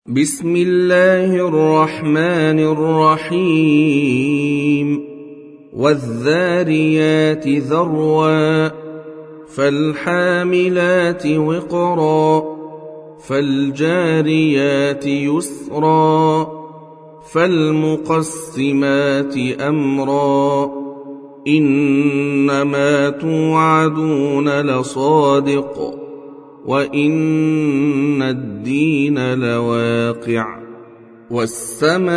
بسم الله الرحمن الرحيم والذاريات ذروا فالحاملات وقرا فالجاريات يسرا فالمقسمات أمرا إنما توعدون لصادق وإن الدين لواقع والسماء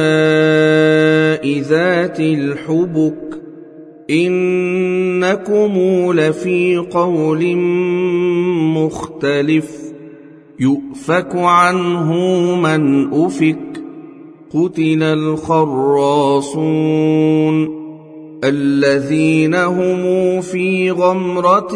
ذات الحبك إنكم لفي قول مختلف يؤفك عنه من أفك قتل الخراصون الذين هم في غمرة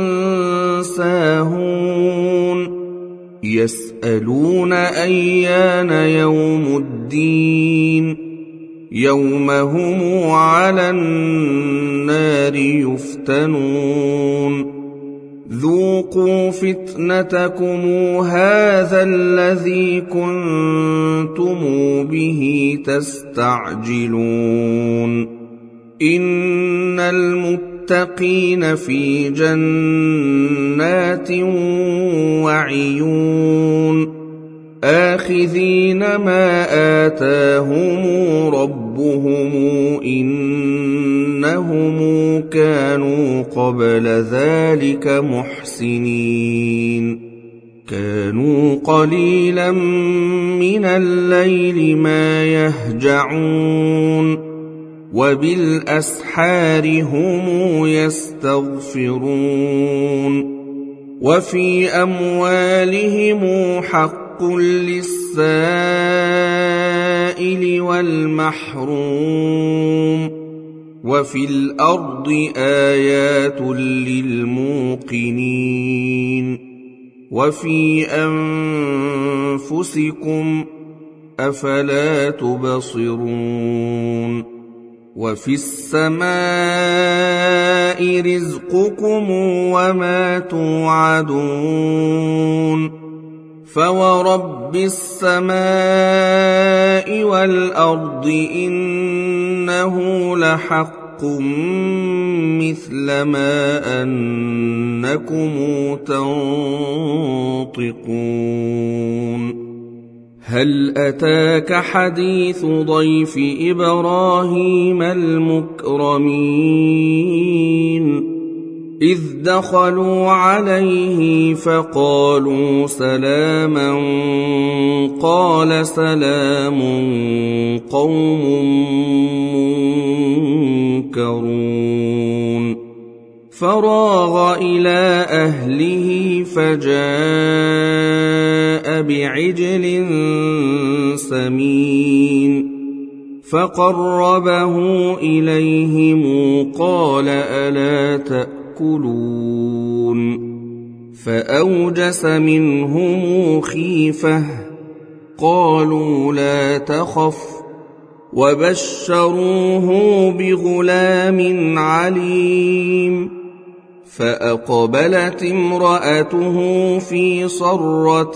ساهون يسألون أيان يوم الدين يوم هم على النار يفتنون ذوقوا فتنتكم هذا الذي كنتم به تستعجلون إن المتقين في جنات وعيون آخذين ما آتاهم ربهم إنهم كانوا قبل ذلك محسنين كانوا قليلا من الليل ما يهجعون وبالأسحار هم يستغفرون وفي أموالهم حق للسائل والمحروم وفي الأرض آيات للموقنين وفي أنفسكم أفلا تبصرون وفي السماء رزقكم وما توعدون فورب السماء والأرض إنه لحق مثل ما أنكم تنطقون هل أتاك حديث ضيف إبراهيم المكرمين إذ دخلوا عليه فقالوا سلاما قال سلام قوم منكرون فراغ إلى أهله فجاء بعجل سمين فقربه إليهم قال ألا تأكلون فأوجس منهم خيفة قالوا لا تخف وبشروه بغلام عليم فأقبلت امرأته في صرة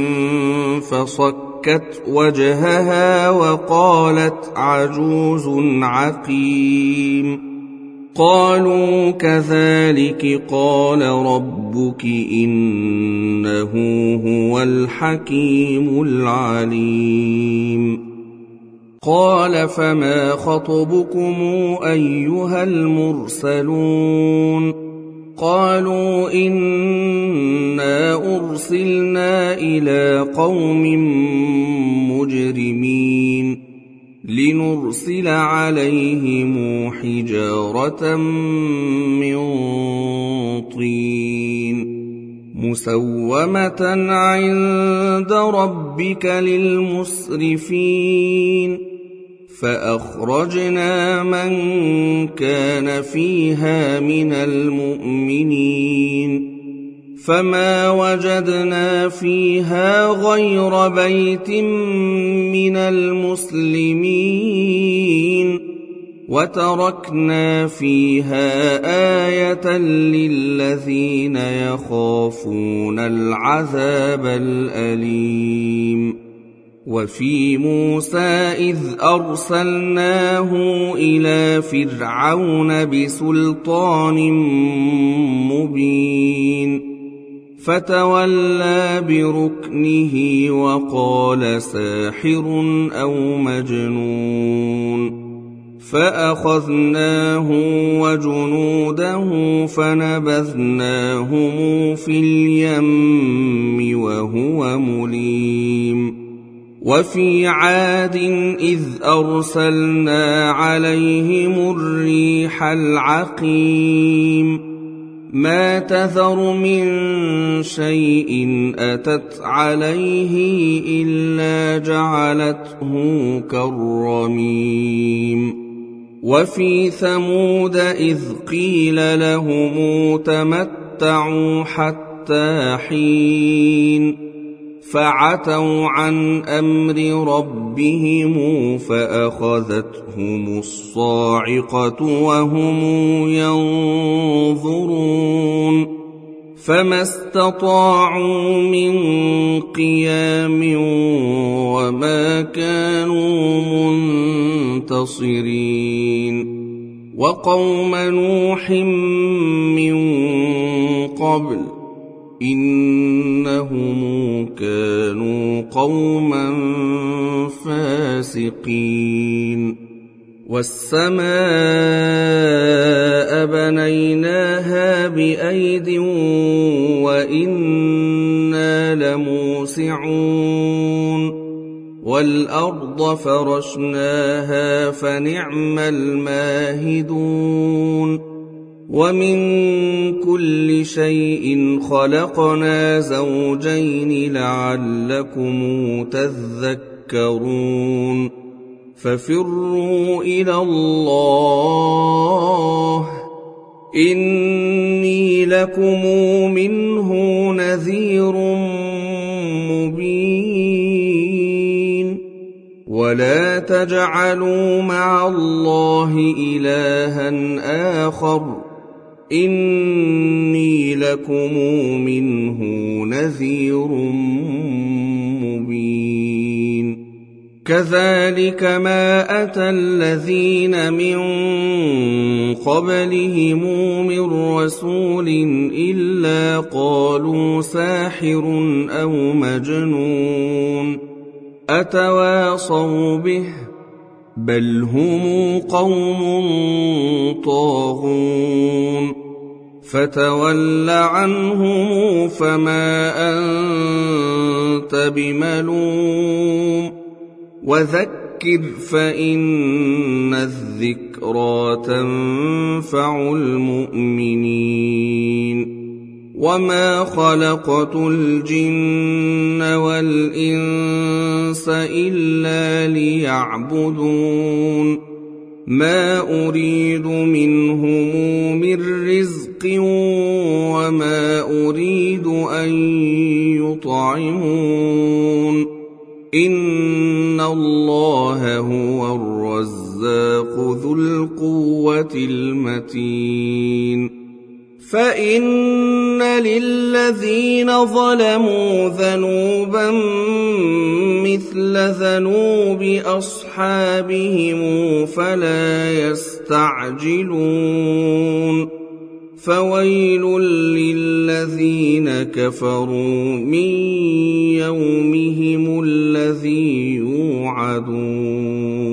فصكت وجهها وقالت عجوز عقيم قالوا كذلك قال ربك إنه هو الحكيم العليم قال فما خطبكم أيها المرسلون قالوا إنا أرسلنا إلى قوم مجرمين لنرسل عليهم حجارة من طين مسومة عند ربك للمسرفين فأخرجنا من كان فيها من المؤمنين فما وجدنا فيها غير بيت من المسلمين وتركنا فيها آية للذين يخافون العذاب الأليم وفي موسى إذ أرسلناه إلى فرعون بسلطان مبين فتولى بركنه وقال ساحر أو مجنون فأخذناه وجنوده فنبذناهم في اليم وهو مليم وفي عاد إذ أرسلنا عليهم الريح العقيم ما تذر من شيء أتت عليه إلا جعلته كالرميم وفي ثمود إذ قيل لهم تمتعوا حتى حين فعتوا عن أمر ربهم فأخذتهم الصاعقة وهم ينظرون فما استطاعوا من قيام وما كانوا منتصرين وقوم نوح من قبل إنهم كانوا قوما فاسقين والسماء بنيناها بأيد وإنا لموسعون والأرض فرشناها فنعم الماهدون ومن كل شيء خلقنا زوجين لعلكم تذكرون ففروا إلى الله إني لكم منه نذير مبين ولا تجعلوا مع الله إلها آخر إني لكم منه نذير مبين كذلك ما أتى الذين من قبلهم من رسول إلا قالوا ساحر أو مجنون أتواصوا به بل هم قوم طاغون فتول عنهم فما أنت بملوم وذكر فإن الذكرى تنفع المؤمنين وما خلقت الجن والإنس إلا ليعبدون ما أريد منهم من رزق وما أريد أن يطعمون إن الله هو الرزاق ذو القوة المتين فإن للذين ظلموا ذنوبا مثل ذنوب أصحابهم فلا يستعجلون فويل للذين كفروا من يومهم الذي يوعدون